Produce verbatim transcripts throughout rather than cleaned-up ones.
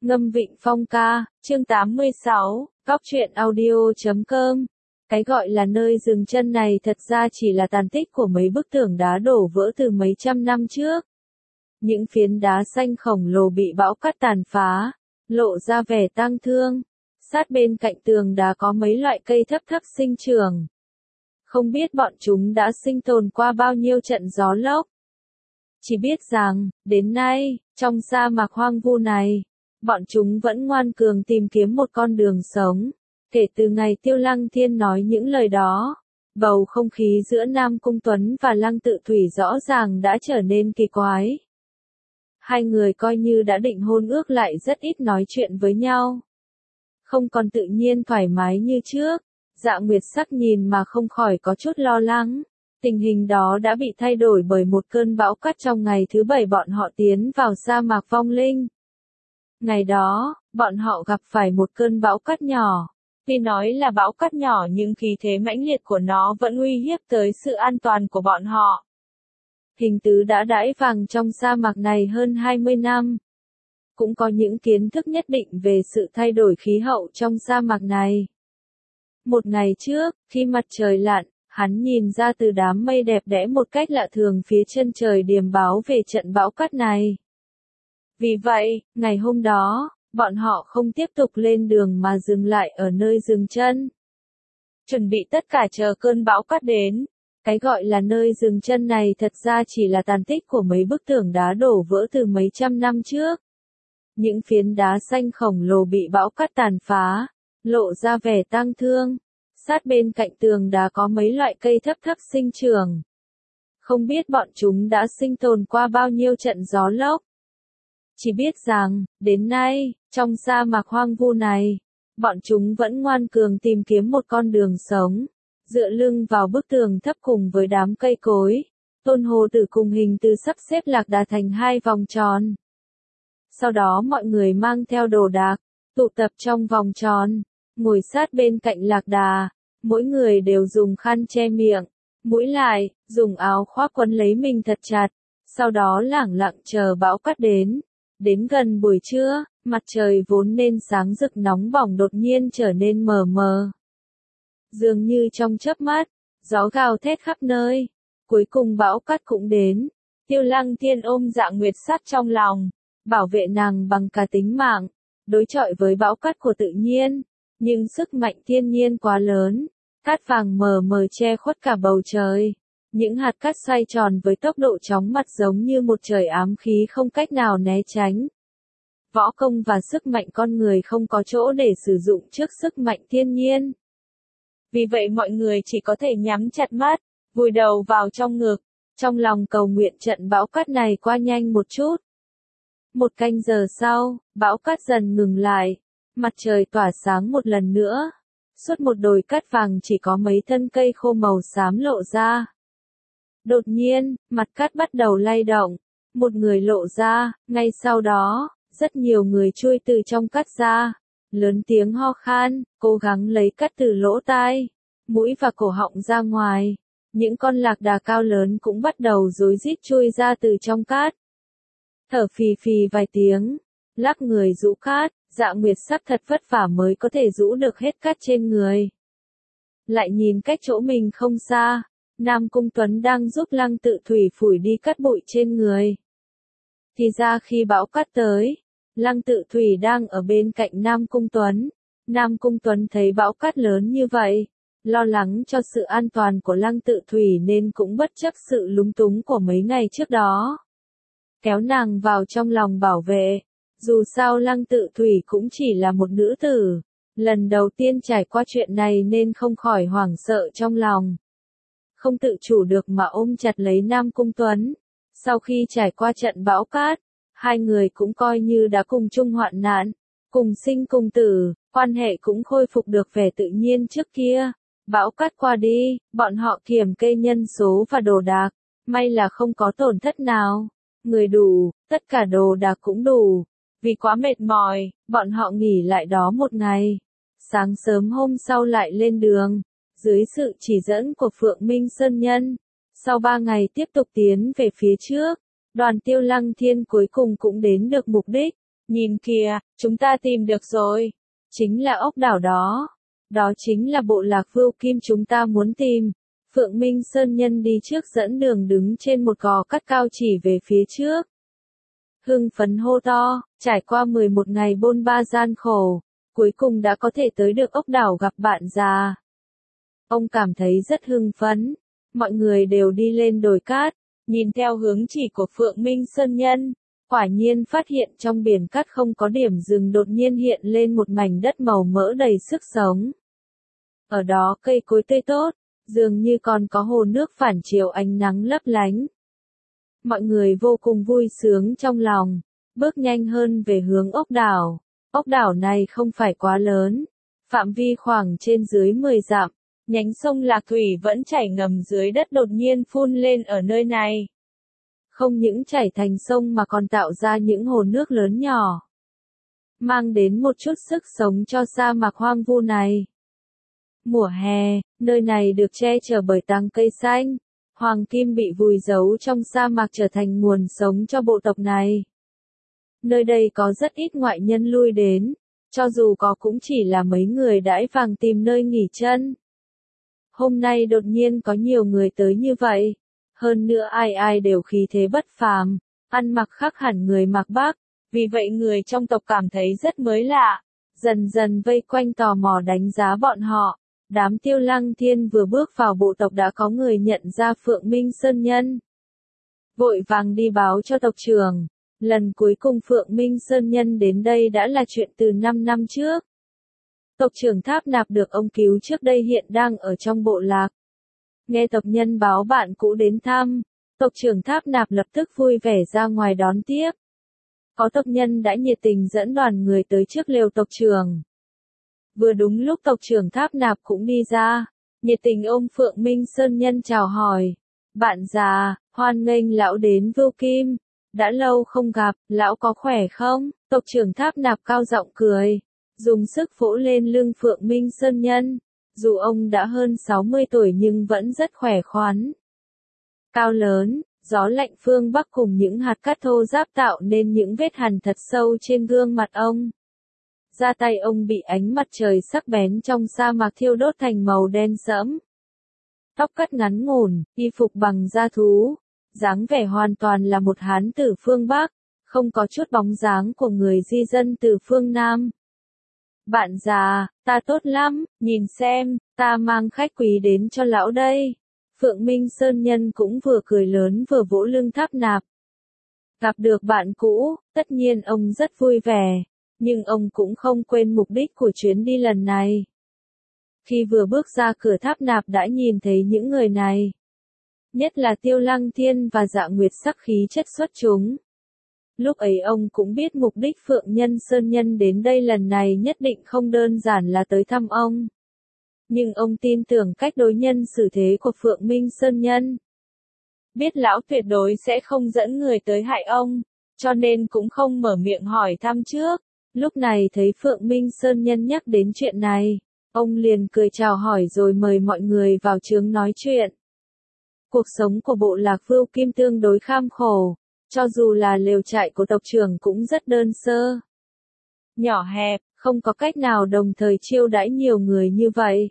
Ngâm Vịnh Phong ca, chương tám mươi sáu, góc truyện audio.com. Cái gọi là nơi dừng chân này thật ra chỉ là tàn tích của mấy bức tường đá đổ vỡ từ mấy trăm năm trước. Những phiến đá xanh khổng lồ bị bão cát tàn phá, lộ ra vẻ tang thương. Sát bên cạnh tường đá có mấy loại cây thấp thấp sinh trưởng. Không biết bọn chúng đã sinh tồn qua bao nhiêu trận gió lốc. Chỉ biết rằng, đến nay, trong sa mạc hoang vu này, bọn chúng vẫn ngoan cường tìm kiếm một con đường sống. Kể từ ngày Tiêu Lăng Thiên nói những lời đó, bầu không khí giữa Nam Cung Tuấn và Lăng Tự Thủy rõ ràng đã trở nên kỳ quái. Hai người coi như đã định hôn ước lại rất ít nói chuyện với nhau. Không còn tự nhiên thoải mái như trước, Dạ Nguyệt Sắc nhìn mà không khỏi có chút lo lắng. Tình hình đó đã bị thay đổi bởi một cơn bão cát trong ngày thứ bảy bọn họ tiến vào sa mạc Vong Linh. Ngày đó, bọn họ gặp phải một cơn bão cát nhỏ. Tuy nói là bão cát nhỏ nhưng khí thế mãnh liệt của nó vẫn uy hiếp tới sự an toàn của bọn họ. Hình tứ đã đãi vàng trong sa mạc này hơn hai mươi năm. Cũng có những kiến thức nhất định về sự thay đổi khí hậu trong sa mạc này. Một ngày trước, khi mặt trời lặn, hắn nhìn ra từ đám mây đẹp đẽ một cách lạ thường phía chân trời điềm báo về trận bão cát này. Vì vậy, ngày hôm đó, bọn họ không tiếp tục lên đường mà dừng lại ở nơi dừng chân. Chuẩn bị tất cả chờ cơn bão cát đến. Cái gọi là nơi dừng chân này thật ra chỉ là tàn tích của mấy bức tường đá đổ vỡ từ mấy trăm năm trước. Những phiến đá xanh khổng lồ bị bão cát tàn phá, lộ ra vẻ tang thương. Sát bên cạnh tường đá có mấy loại cây thấp thấp sinh trưởng. Không biết bọn chúng đã sinh tồn qua bao nhiêu trận gió lốc. Chỉ biết rằng, đến nay, trong sa mạc hoang vu này, bọn chúng vẫn ngoan cường tìm kiếm một con đường sống. Dựa lưng vào bức tường thấp cùng với đám cây cối, Tôn Hồ Tử cùng Hình Từ sắp xếp lạc đà thành hai vòng tròn. Sau đó mọi người mang theo đồ đạc, tụ tập trong vòng tròn, ngồi sát bên cạnh lạc đà, mỗi người đều dùng khăn che miệng, mũi lại, dùng áo khoác quấn lấy mình thật chặt, sau đó lẳng lặng chờ bão cát đến. Đến gần buổi trưa, mặt trời vốn nên sáng rực nóng bỏng đột nhiên trở nên mờ mờ. Dường như trong chớp mắt, gió gào thét khắp nơi. Cuối cùng bão cát cũng đến. Tiêu Lăng Thiên ôm Dạ Nguyệt Sắc trong lòng, bảo vệ nàng bằng cả tính mạng, đối chọi với bão cát của tự nhiên. Nhưng sức mạnh thiên nhiên quá lớn, cát vàng mờ mờ che khuất cả bầu trời. Những hạt cát xoay tròn với tốc độ chóng mặt giống như một trời ám khí không cách nào né tránh. Võ công và sức mạnh con người không có chỗ để sử dụng trước sức mạnh thiên nhiên. Vì vậy mọi người chỉ có thể nhắm chặt mắt, vùi đầu vào trong ngực, trong lòng cầu nguyện trận bão cát này qua nhanh một chút. Một canh giờ sau, bão cát dần ngừng lại, mặt trời tỏa sáng một lần nữa. Suốt một đồi cát vàng chỉ có mấy thân cây khô màu xám lộ ra. Đột nhiên, mặt cát bắt đầu lay động, một người lộ ra, ngay sau đó, rất nhiều người chui từ trong cát ra. Lớn tiếng ho khan, cố gắng lấy cát từ lỗ tai, mũi và cổ họng ra ngoài. Những con lạc đà cao lớn cũng bắt đầu rối rít chui ra từ trong cát. Thở phì phì vài tiếng, lắc người rũ cát, Dạ Nguyệt Sắc thật vất vả mới có thể rũ được hết cát trên người. Lại nhìn cách chỗ mình không xa, Nam Cung Tuấn đang giúp Lăng Tự Thủy phủi đi cát bụi trên người. Thì ra khi bão cát tới, Lăng Tự Thủy đang ở bên cạnh Nam Cung Tuấn. Nam Cung Tuấn thấy bão cát lớn như vậy, lo lắng cho sự an toàn của Lăng Tự Thủy nên cũng bất chấp sự lúng túng của mấy ngày trước đó. Kéo nàng vào trong lòng bảo vệ. Dù sao Lăng Tự Thủy cũng chỉ là một nữ tử, lần đầu tiên trải qua chuyện này nên không khỏi hoảng sợ trong lòng. Không tự chủ được mà ôm chặt lấy Nam Cung Tuấn. Sau khi trải qua trận bão cát, hai người cũng coi như đã cùng chung hoạn nạn, cùng sinh cùng tử, quan hệ cũng khôi phục được vẻ tự nhiên trước kia. Bão cát qua đi, bọn họ kiểm kê nhân số và đồ đạc, may là không có tổn thất nào. Người đủ, tất cả đồ đạc cũng đủ. Vì quá mệt mỏi, bọn họ nghỉ lại đó một ngày. Sáng sớm hôm sau lại lên đường, dưới sự chỉ dẫn của Phượng Minh Sơn Nhân. Sau ba ngày tiếp tục tiến về phía trước, đoàn Tiêu Lăng Thiên cuối cùng cũng đến được mục đích. Nhìn kìa, chúng ta tìm được rồi. Chính là ốc đảo đó. Đó chính là bộ lạc Vưu Kim chúng ta muốn tìm. Phượng Minh Sơn Nhân đi trước dẫn đường đứng trên một gò cắt cao chỉ về phía trước. Hưng phấn hô to, trải qua mười một ngày bôn ba gian khổ, cuối cùng đã có thể tới được ốc đảo gặp bạn già. Ông cảm thấy rất hưng phấn, mọi người đều đi lên đồi cát, nhìn theo hướng chỉ của Phượng Minh Sơn Nhân, quả nhiên phát hiện trong biển cát không có điểm dừng đột nhiên hiện lên một mảnh đất màu mỡ đầy sức sống. Ở đó cây cối tươi tốt, dường như còn có hồ nước phản chiếu ánh nắng lấp lánh. Mọi người vô cùng vui sướng trong lòng, bước nhanh hơn về hướng ốc đảo. Ốc đảo này không phải quá lớn, phạm vi khoảng trên dưới mười dặm, nhánh sông Lạc Thủy vẫn chảy ngầm dưới đất đột nhiên phun lên ở nơi này. Không những chảy thành sông mà còn tạo ra những hồ nước lớn nhỏ, mang đến một chút sức sống cho sa mạc hoang vu này. Mùa hè, nơi này được che chở bởi tàng cây xanh, hoàng kim bị vùi giấu trong sa mạc trở thành nguồn sống cho bộ tộc này. Nơi đây có rất ít ngoại nhân lui đến, cho dù có cũng chỉ là mấy người đãi vàng tìm nơi nghỉ chân. Hôm nay đột nhiên có nhiều người tới như vậy, hơn nữa ai ai đều khí thế bất phàm, ăn mặc khác hẳn người mặc Bắc, vì vậy người trong tộc cảm thấy rất mới lạ, dần dần vây quanh tò mò đánh giá bọn họ. Đám Tiêu Lăng Thiên vừa bước vào bộ tộc đã có người nhận ra Phượng Minh Sơn Nhân. Vội vàng đi báo cho tộc trưởng, lần cuối cùng Phượng Minh Sơn Nhân đến đây đã là chuyện từ năm năm trước. Tộc trưởng Tháp Nạp được ông cứu trước đây hiện đang ở trong bộ lạc. Nghe tộc nhân báo bạn cũ đến thăm, tộc trưởng Tháp Nạp lập tức vui vẻ ra ngoài đón tiếp. Có tộc nhân đã nhiệt tình dẫn đoàn người tới trước lều tộc trưởng. Vừa đúng lúc tộc trưởng Tháp Nạp cũng đi ra, nhiệt tình ôm Phượng Minh Sơn Nhân chào hỏi. Bạn già, hoan nghênh lão đến Vưu Kim, đã lâu không gặp, lão có khỏe không? Tộc trưởng Tháp Nạp cao giọng cười, dùng sức vỗ lên lưng Phượng Minh Sơn Nhân, dù ông đã hơn sáu mươi tuổi nhưng vẫn rất khỏe khoắn. Cao lớn, gió lạnh phương Bắc cùng những hạt cát thô ráp tạo nên những vết hằn thật sâu trên gương mặt ông. Da tay ông bị ánh mặt trời sắc bén trong sa mạc thiêu đốt thành màu đen sẫm. Tóc cắt ngắn ngủn, y phục bằng da thú, dáng vẻ hoàn toàn là một hán tử phương Bắc, không có chút bóng dáng của người di dân từ phương Nam. Bạn già, ta tốt lắm, nhìn xem, ta mang khách quý đến cho lão đây. Phượng Minh Sơn Nhân cũng vừa cười lớn vừa vỗ lưng Tháp Nạp. Gặp được bạn cũ, tất nhiên ông rất vui vẻ. Nhưng ông cũng không quên mục đích của chuyến đi lần này. Khi vừa bước ra cửa Tháp Nạp đã nhìn thấy những người này. Nhất là Tiêu Lăng Thiên và Dạ Nguyệt sắc khí chất xuất chúng. Lúc ấy ông cũng biết mục đích Phượng Nhân Sơn Nhân đến đây lần này nhất định không đơn giản là tới thăm ông. Nhưng ông tin tưởng cách đối nhân xử thế của Phượng Minh Sơn Nhân. Biết lão tuyệt đối sẽ không dẫn người tới hại ông, cho nên cũng không mở miệng hỏi thăm trước. Lúc này thấy Phượng Minh Sơn Nhân nhắc đến chuyện này, ông liền cười chào hỏi rồi mời mọi người vào chướng nói chuyện. Cuộc sống của bộ lạc Vưu Kim tương đối kham khổ, cho dù là lều trại của tộc trưởng cũng rất đơn sơ. Nhỏ hẹp, không có cách nào đồng thời chiêu đãi nhiều người như vậy.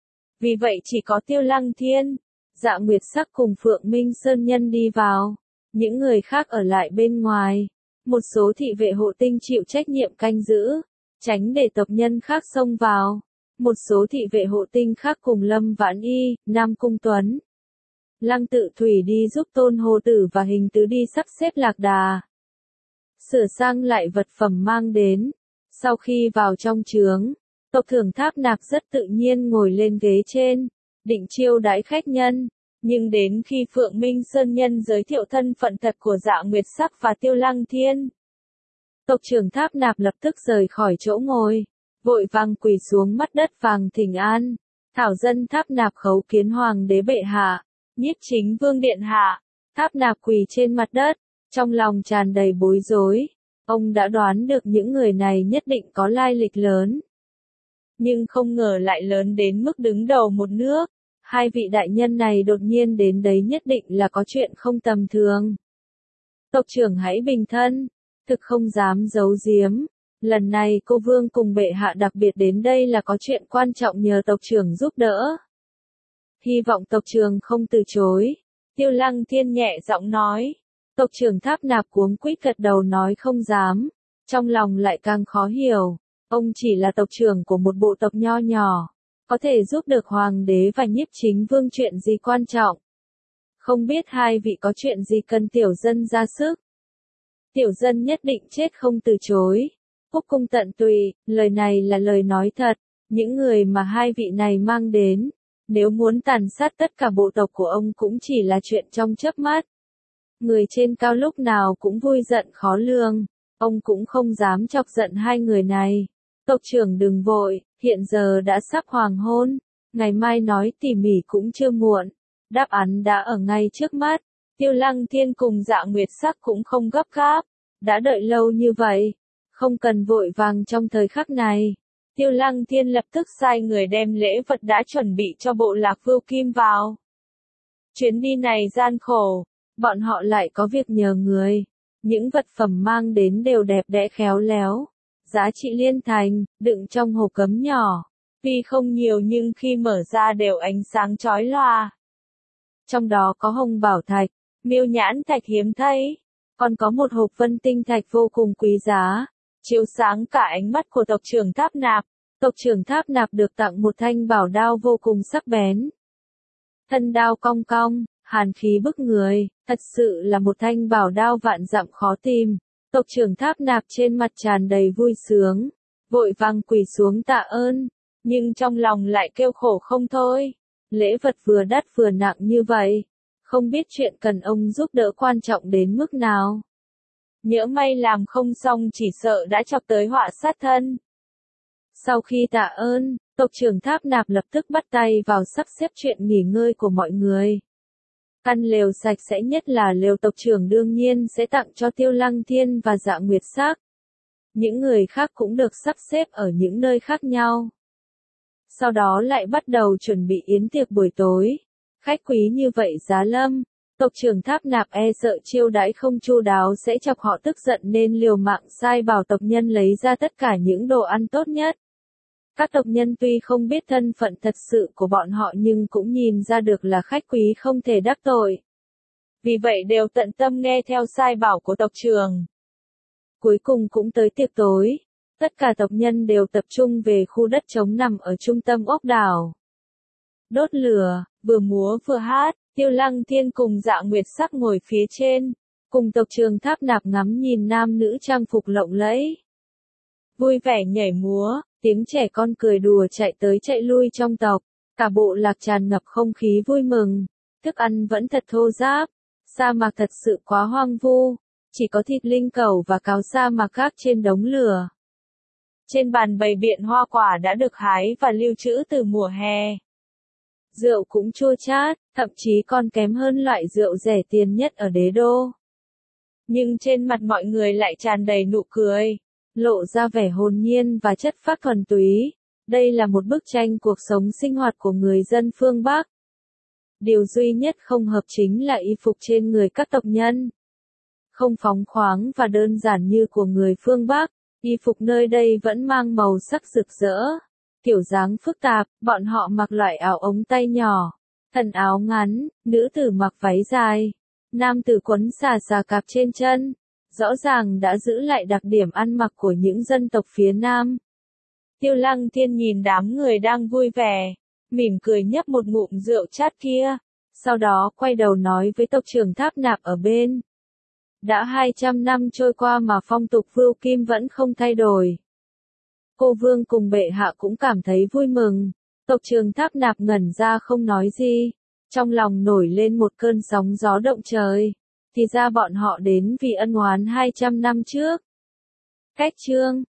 Vì vậy chỉ có Tiêu Lăng Thiên, Dạ Nguyệt sắc cùng Phượng Minh Sơn Nhân đi vào, những người khác ở lại bên ngoài. Một số thị vệ hộ tinh chịu trách nhiệm canh giữ, tránh để tộc nhân khác xông vào. Một số thị vệ hộ tinh khác cùng Lâm Vãn Y, Nam Cung Tuấn, Lăng Tự Thủy đi giúp Tôn Hồ Tử và Hình Tứ đi sắp xếp lạc đà. Sửa sang lại vật phẩm mang đến. Sau khi vào trong trướng, tộc trưởng Tháp Nạp rất tự nhiên ngồi lên ghế trên, định chiêu đãi khách nhân. Nhưng đến khi Phượng Minh Sơn Nhân giới thiệu thân phận thật của Dạ Nguyệt Sắc và Tiêu Lăng Thiên, tộc trưởng Tháp Nạp lập tức rời khỏi chỗ ngồi, vội vàng quỳ xuống mắt đất vàng thỉnh an. Thảo dân Tháp Nạp khấu kiến Hoàng đế bệ hạ, Nhiếp Chính Vương điện hạ. Tháp Nạp quỳ trên mặt đất, trong lòng tràn đầy bối rối. Ông đã đoán được những người này nhất định có lai lịch lớn, nhưng không ngờ lại lớn đến mức đứng đầu một nước. Hai vị đại nhân này đột nhiên đến đấy nhất định là có chuyện không tầm thường. Tộc trưởng hãy bình thân, thực không dám giấu giếm. Lần này cô Vương cùng bệ hạ đặc biệt đến đây là có chuyện quan trọng nhờ tộc trưởng giúp đỡ. Hy vọng tộc trưởng không từ chối. Tiêu Lăng Thiên nhẹ giọng nói. Tộc trưởng Tháp Nạp cuống quýt gật đầu nói không dám. Trong lòng lại càng khó hiểu. Ông chỉ là tộc trưởng của một bộ tộc nho nhỏ. Có thể giúp được hoàng đế và nhiếp chính vương chuyện gì quan trọng. Không biết hai vị có chuyện gì cần tiểu dân ra sức. Tiểu dân nhất định chết không từ chối. Phúc cung tận tụy, lời này là lời nói thật. Những người mà hai vị này mang đến, nếu muốn tàn sát tất cả bộ tộc của ông cũng chỉ là chuyện trong chớp mắt. Người trên cao lúc nào cũng vui giận khó lường. Ông cũng không dám chọc giận hai người này. Tộc trưởng đừng vội, hiện giờ đã sắp hoàng hôn. Ngày mai nói tỉ mỉ cũng chưa muộn. Đáp án đã ở ngay trước mắt. Tiêu Lăng Thiên cùng Dạ Nguyệt Sắc cũng không gấp gáp. Đã đợi lâu như vậy. Không cần vội vàng trong thời khắc này. Tiêu Lăng Thiên lập tức sai người đem lễ vật đã chuẩn bị cho bộ lạc Vưu Kim vào. Chuyến đi này gian khổ. Bọn họ lại có việc nhờ người. Những vật phẩm mang đến đều đẹp đẽ khéo léo. Giá trị liên thành, đựng trong hộp cấm nhỏ. Tuy không nhiều nhưng khi mở ra đều ánh sáng chói lòa. Trong đó có hồng bảo thạch, miêu nhãn thạch hiếm thấy. Còn có một hộp vân tinh thạch vô cùng quý giá. Chiếu sáng cả ánh mắt của tộc trưởng Tháp Nạp. Tộc trưởng Tháp Nạp được tặng một thanh bảo đao vô cùng sắc bén. Thân đao cong cong, hàn khí bức người, thật sự là một thanh bảo đao vạn dặm khó tìm. Tộc trưởng Tháp Nạp trên mặt tràn đầy vui sướng, vội vàng quỳ xuống tạ ơn, nhưng trong lòng lại kêu khổ không thôi. Lễ vật vừa đắt vừa nặng như vậy, không biết chuyện cần ông giúp đỡ quan trọng đến mức nào. Nhỡ may làm không xong chỉ sợ đã chọc tới họa sát thân. Sau khi tạ ơn, tộc trưởng Tháp Nạp lập tức bắt tay vào sắp xếp chuyện nghỉ ngơi của mọi người. Căn lều sạch sẽ nhất là lều tộc trưởng đương nhiên sẽ tặng cho Tiêu Lăng Thiên và Dạ Nguyệt Sắc. Những người khác cũng được sắp xếp ở những nơi khác nhau. Sau đó lại bắt đầu chuẩn bị yến tiệc buổi tối. Khách quý như vậy giá lâm, tộc trưởng Tháp Nạp e sợ chiêu đãi không chu đáo sẽ chọc họ tức giận nên liều mạng sai bảo tộc nhân lấy ra tất cả những đồ ăn tốt nhất. Các tộc nhân tuy không biết thân phận thật sự của bọn họ nhưng cũng nhìn ra được là khách quý không thể đắc tội. Vì vậy đều tận tâm nghe theo sai bảo của tộc trưởng. Cuối cùng cũng tới tiệc tối. Tất cả tộc nhân đều tập trung về khu đất trống nằm ở trung tâm ốc đảo. Đốt lửa, vừa múa vừa hát, Tiêu Lăng Thiên cùng Dạ Nguyệt Sắc ngồi phía trên, cùng tộc trưởng Tháp Nạp ngắm nhìn nam nữ trang phục lộng lẫy. Vui vẻ nhảy múa, tiếng trẻ con cười đùa chạy tới chạy lui trong tộc, cả bộ lạc tràn ngập không khí vui mừng, thức ăn vẫn thật thô ráp, sa mạc thật sự quá hoang vu, chỉ có thịt linh cẩu và cáo sa mạc gác trên đống lửa. Trên bàn bày biện hoa quả đã được hái và lưu trữ từ mùa hè. Rượu cũng chua chát, thậm chí còn kém hơn loại rượu rẻ tiền nhất ở đế đô. Nhưng trên mặt mọi người lại tràn đầy nụ cười, lộ ra vẻ hồn nhiên và chất phác thuần túy. Đây là một bức tranh cuộc sống sinh hoạt của người dân phương Bắc. Điều duy nhất không hợp chính là y phục trên người các tộc nhân. Không phóng khoáng và đơn giản như của người phương Bắc, y phục nơi đây vẫn mang màu sắc rực rỡ. Kiểu dáng phức tạp, bọn họ mặc loại áo ống tay nhỏ, thần áo ngắn, nữ tử mặc váy dài, nam tử quấn xà xà cạp trên chân. Rõ ràng đã giữ lại đặc điểm ăn mặc của những dân tộc phía Nam. Tiêu Lăng Thiên nhìn đám người đang vui vẻ, mỉm cười nhấp một ngụm rượu chát kia, sau đó quay đầu nói với tộc trưởng Tháp Nạp ở bên. Đã hai trăm năm trôi qua mà phong tục Vưu Kim vẫn không thay đổi. Cô Vương cùng bệ hạ cũng cảm thấy vui mừng. Tộc trưởng Tháp Nạp ngẩn ra không nói gì, trong lòng nổi lên một cơn sóng gió động trời. Thì ra bọn họ đến vì ân oán hai trăm năm trước. Cách chương